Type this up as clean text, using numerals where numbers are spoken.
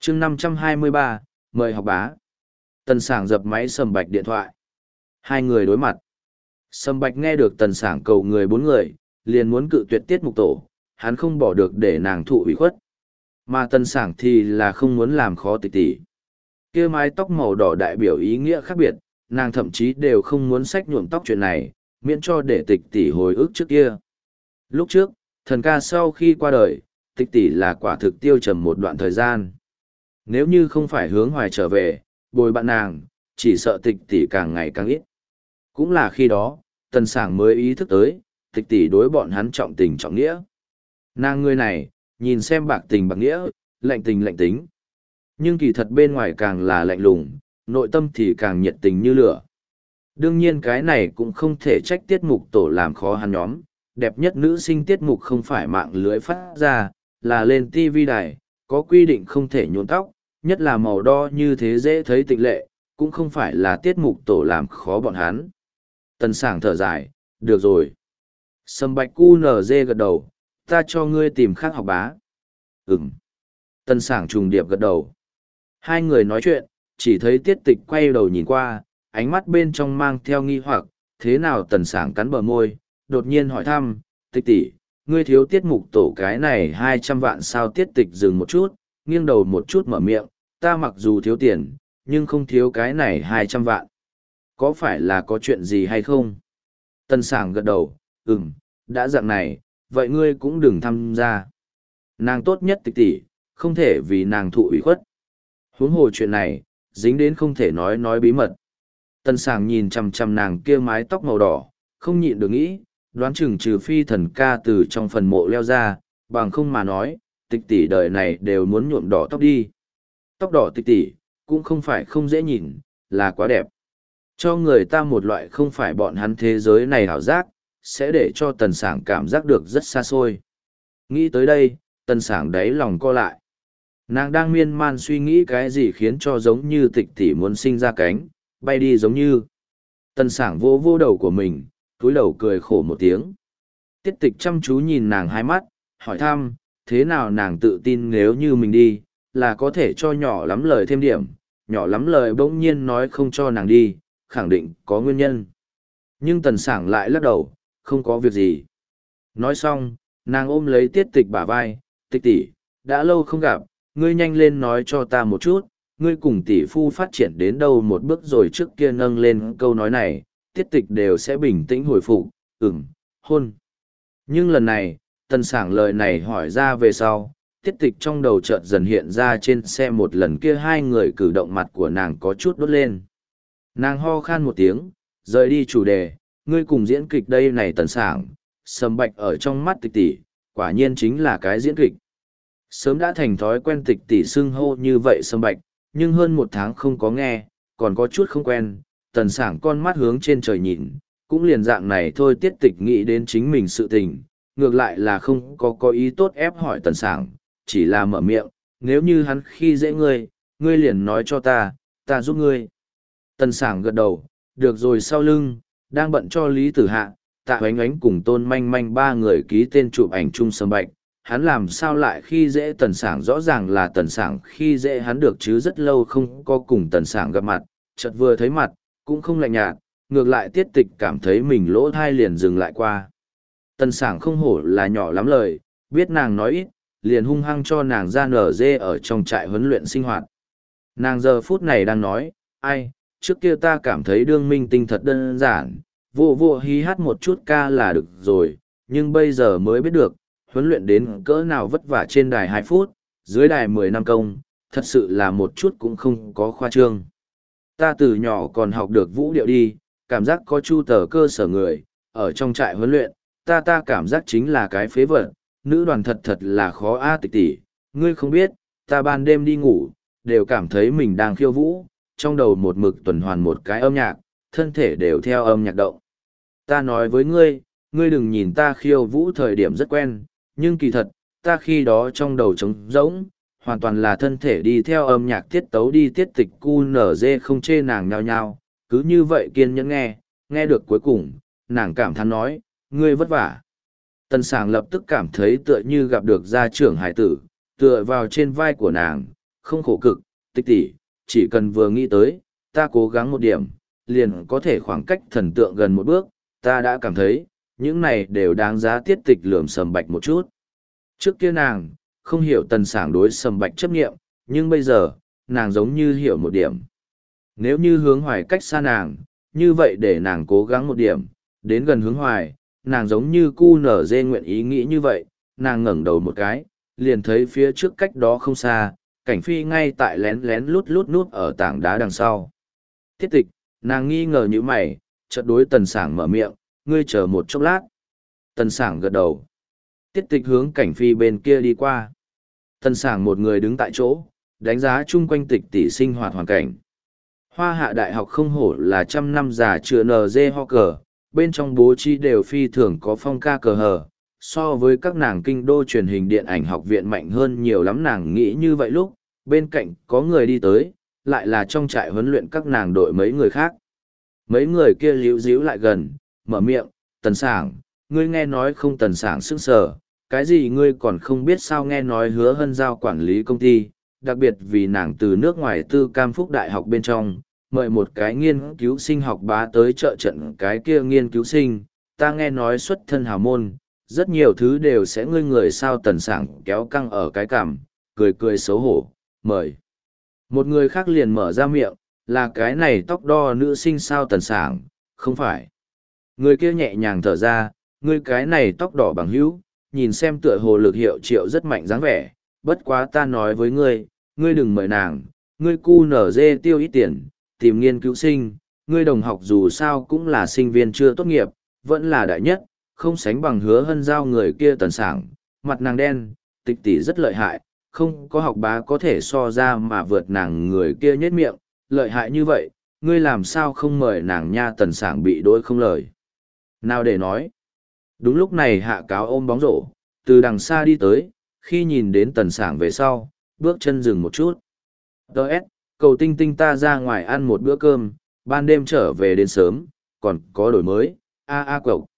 chương 523, mời học bá. Tần Sảng dập máy Sầm Bạch điện thoại. Hai người đối mặt. Sầm Bạch nghe được Tần Sảng cầu người bốn người, liền muốn cự tuyệt tiết mục tổ, hắn không bỏ được để nàng thụ ủy khuất. Mà Tần Sảng thì là không muốn làm khó tịch tỷ. Kia mái tóc màu đỏ đại biểu ý nghĩa khác biệt, nàng thậm chí đều không muốn xách nhuộm tóc chuyện này, miễn cho để tịch tỷ hồi ức trước kia. Lúc trước, thần ca sau khi qua đời, tịch tỷ là quả thực tiêu trầm một đoạn thời gian. Nếu như không phải hướng hoài trở về, bồi bạn nàng, chỉ sợ tịch tỷ càng ngày càng ít. Cũng là khi đó, Tần Sảng mới ý thức tới, tịch tỷ đối bọn hắn trọng tình trọng nghĩa. Nàng người này, nhìn xem bạc tình bạc nghĩa, lạnh tình lạnh tính. Nhưng kỳ thật bên ngoài càng là lạnh lùng, nội tâm thì càng nhiệt tình như lửa. Đương nhiên cái này cũng không thể trách tiết mục tổ làm khó hắn nhóm. Đẹp nhất nữ sinh tiết mục không phải mạng lưới phát ra, là lên TV đài, có quy định không thể nhuộm tóc, nhất là màu đo như thế dễ thấy tịnh lệ, cũng không phải là tiết mục tổ làm khó bọn hắn. Tần Sảng thở dài, được rồi. Sầm Bạch QNZ gật đầu, ta cho ngươi tìm khác học bá. Ừm. Tần Sảng trùng điệp gật đầu. Hai người nói chuyện, chỉ thấy Tiết Tịch quay đầu nhìn qua, ánh mắt bên trong mang theo nghi hoặc, thế nào Tần Sảng cắn bờ môi, đột nhiên hỏi thăm, Tịch tỷ, ngươi thiếu tiết mục tổ cái này 200 vạn sao? Tiết Tịch dừng một chút, nghiêng đầu một chút mở miệng, ta mặc dù thiếu tiền, nhưng không thiếu cái này 200 vạn. Có phải là có chuyện gì hay không? Tần Sảng gật đầu, đã dạng này, vậy ngươi cũng đừng tham gia. Nàng tốt nhất Tịch tỷ, không thể vì nàng thụ ủy khuất. Huống hồ chuyện này, dính đến không thể nói bí mật. Tần Sảng nhìn chằm chằm nàng kia mái tóc màu đỏ, không nhịn được nghĩ, đoán chừng trừ phi thần ca từ trong phần mộ leo ra, bằng không mà nói, Tịch tỷ đời này đều muốn nhuộm đỏ tóc đi. Tóc đỏ Tịch tỷ, cũng không phải không dễ nhìn, là quá đẹp. Cho người ta một loại không phải bọn hắn thế giới này hảo giác, sẽ để cho Tần Sảng cảm giác được rất xa xôi. Nghĩ tới đây, Tần Sảng đáy lòng co lại. Nàng đang miên man suy nghĩ cái gì khiến cho giống như Tịch tỷ muốn sinh ra cánh, bay đi giống như. Tần Sảng vô vô đầu của mình, túi đầu cười khổ một tiếng. Tiết Tịch chăm chú nhìn nàng hai mắt, hỏi thăm, thế nào nàng tự tin nếu như mình đi, là có thể cho nhỏ lắm lời thêm điểm, nhỏ lắm lời bỗng nhiên nói không cho nàng đi, khẳng định có nguyên nhân. Nhưng Tần Sảng lại lắc đầu, không có việc gì. Nói xong, nàng ôm lấy Tiết Tịch bả vai, Tịch tỷ, đã lâu không gặp, ngươi nhanh lên nói cho ta một chút, ngươi cùng tỷ phu phát triển đến đâu một bước rồi. Trước kia nâng lên câu nói này, Tiết Tịch đều sẽ bình tĩnh hồi phục, hôn. Nhưng lần này, Tần Sảng lời này hỏi ra về sau, Tiết Tịch trong đầu chợt dần hiện ra trên xe một lần kia hai người cử động mặt của nàng có chút đốt lên. Nàng ho khan một tiếng, rời đi chủ đề, ngươi cùng diễn kịch đây này Tần Sảng, Sầm Bạch ở trong mắt Tịch tỷ, quả nhiên chính là cái diễn kịch. Sớm đã thành thói quen Tịch tỷ xưng hô như vậy Sầm Bạch, nhưng hơn một tháng không có nghe, còn có chút không quen, Tần Sảng con mắt hướng trên trời nhìn, cũng liền dạng này thôi. Tiết Tịch nghĩ đến chính mình sự tình, ngược lại là không có ý tốt ép hỏi Tần Sảng, chỉ là mở miệng, nếu như hắn khi dễ ngươi, ngươi liền nói cho ta giúp ngươi. Tần Sảng gật đầu, được rồi. Sau lưng, đang bận cho Lý Tử Hạ, Tạ Oánh Oánh cùng Tôn Manh Manh ba người ký tên chụp ảnh chung Sầm Bạch. Hắn làm sao lại khi dễ Tần Sảng? Rõ ràng là Tần Sảng khi dễ hắn được chứ. Rất lâu không có cùng Tần Sảng gặp mặt, chợt vừa thấy mặt, cũng không lạnh nhạt, ngược lại Tiết Tịch cảm thấy mình lỗ thai liền dừng lại qua. Tần Sảng không hổ là nhỏ lắm lời, biết nàng nói ít, liền hung hăng cho nàng ra nở dê ở trong trại huấn luyện sinh hoạt. Nàng giờ phút này đang nói, ai, trước kia ta cảm thấy đương minh tinh thật đơn giản, vô hí hát một chút ca là được rồi, nhưng bây giờ mới biết được, huấn luyện đến cỡ nào vất vả. Trên đài 2 phút, dưới đài 10 năm công, thật sự là một chút cũng không có khoa trương. Ta từ nhỏ còn học được vũ điệu đi, cảm giác có chu tờ cơ sở người, ở trong trại huấn luyện, ta cảm giác chính là cái phế vật, nữ đoàn thật là khó a. Tịch tỷ, ngươi không biết, ta ban đêm đi ngủ, đều cảm thấy mình đang khiêu vũ, trong đầu một mực tuần hoàn một cái âm nhạc, thân thể đều theo âm nhạc động. Ta nói với ngươi, ngươi đừng nhìn ta khiêu vũ thời điểm rất quen, nhưng kỳ thật, ta khi đó trong đầu trống rỗng, hoàn toàn là thân thể đi theo âm nhạc tiết tấu đi. Tiết Tịch QNZ không chê nàng nhao nhao, cứ như vậy kiên nhẫn nghe được cuối cùng, nàng cảm thán nói, ngươi vất vả. Tần Sảng lập tức cảm thấy tựa như gặp được gia trưởng hải tử, tựa vào trên vai của nàng, không khổ cực, tích tỷ, chỉ cần vừa nghĩ tới, ta cố gắng một điểm, liền có thể khoảng cách thần tượng gần một bước, ta đã cảm thấy, những này đều đáng giá tiết tịch lườm Sầm Bạch một chút. Trước kia nàng, không hiểu Tần Sảng đối Sầm Bạch chấp nghiệm, nhưng bây giờ, nàng giống như hiểu một điểm. Nếu như Hướng Hoài cách xa nàng, như vậy để nàng cố gắng một điểm, đến gần Hướng Hoài, nàng giống như cu nở dê nguyện ý nghĩ như vậy, nàng ngẩng đầu một cái, liền thấy phía trước cách đó không xa, Cảnh Phi ngay tại lén lén lút lút nút ở tảng đá đằng sau. Tiết tịch, nàng nghi ngờ như mày, chợt đối Tần Sảng mở miệng, ngươi chờ một chốc lát. Tần Sảng gật đầu. Tiết tịch hướng Cảnh Phi bên kia đi qua. Tần Sảng một người đứng tại chỗ, đánh giá chung quanh tịch tỷ sinh hoạt hoàn cảnh. Hoa Hạ Đại học không hổ là trăm năm già chưa NG ho cờ, bên trong bố trí đều phi thường có phong ca cờ hờ, so với các nàng kinh đô truyền hình điện ảnh học viện mạnh hơn nhiều lắm. Nàng nghĩ như vậy lúc, bên cạnh có người đi tới, lại là trong trại huấn luyện các nàng đội mấy người khác. Mấy người kia líu díu lại gần, mở miệng, Tần Sảng, ngươi nghe nói không? Tần Sảng sững sờ, cái gì ngươi còn không biết sao? Nghe nói Hứa Hân giao quản lý công ty, đặc biệt vì nàng từ nước ngoài Tư Cam Phúc Đại học bên trong, mời một cái nghiên cứu sinh học bá tới trợ trận. Cái kia nghiên cứu sinh, ta nghe nói xuất thân hào môn, rất nhiều thứ đều sẽ ngươi người sao? Tần Sảng kéo căng ở cái cằm, cười cười xấu hổ, mời. Một người khác liền mở ra miệng, là cái này tóc đo nữ sinh sao? Tần Sảng, không phải. Người kia nhẹ nhàng thở ra, ngươi cái này tóc đỏ bằng hữu, nhìn xem tựa hồ lực hiệu triệu rất mạnh dáng vẻ, bất quá ta nói với ngươi, ngươi đừng mời nàng, ngươi cu nở dê tiêu ít tiền, tìm nghiên cứu sinh, ngươi đồng học dù sao cũng là sinh viên chưa tốt nghiệp, vẫn là đại nhất, không sánh bằng Hứa Hân giao. Người kia Tần Sảng, mặt nàng đen, tịch tỷ rất lợi hại, không có học bá có thể so ra mà vượt nàng. Người kia nhếch miệng, lợi hại như vậy, ngươi làm sao không mời nàng nha? Tần Sảng bị đối không lời nào để nói. Đúng lúc này Hạ Cáo ôm bóng rổ, từ đằng xa đi tới, khi nhìn đến Tần Sảng về sau, bước chân dừng một chút. Đợt, cầu tinh tinh ta ra ngoài ăn một bữa cơm, ban đêm trở về đến sớm, còn có đổi mới, a a cậu.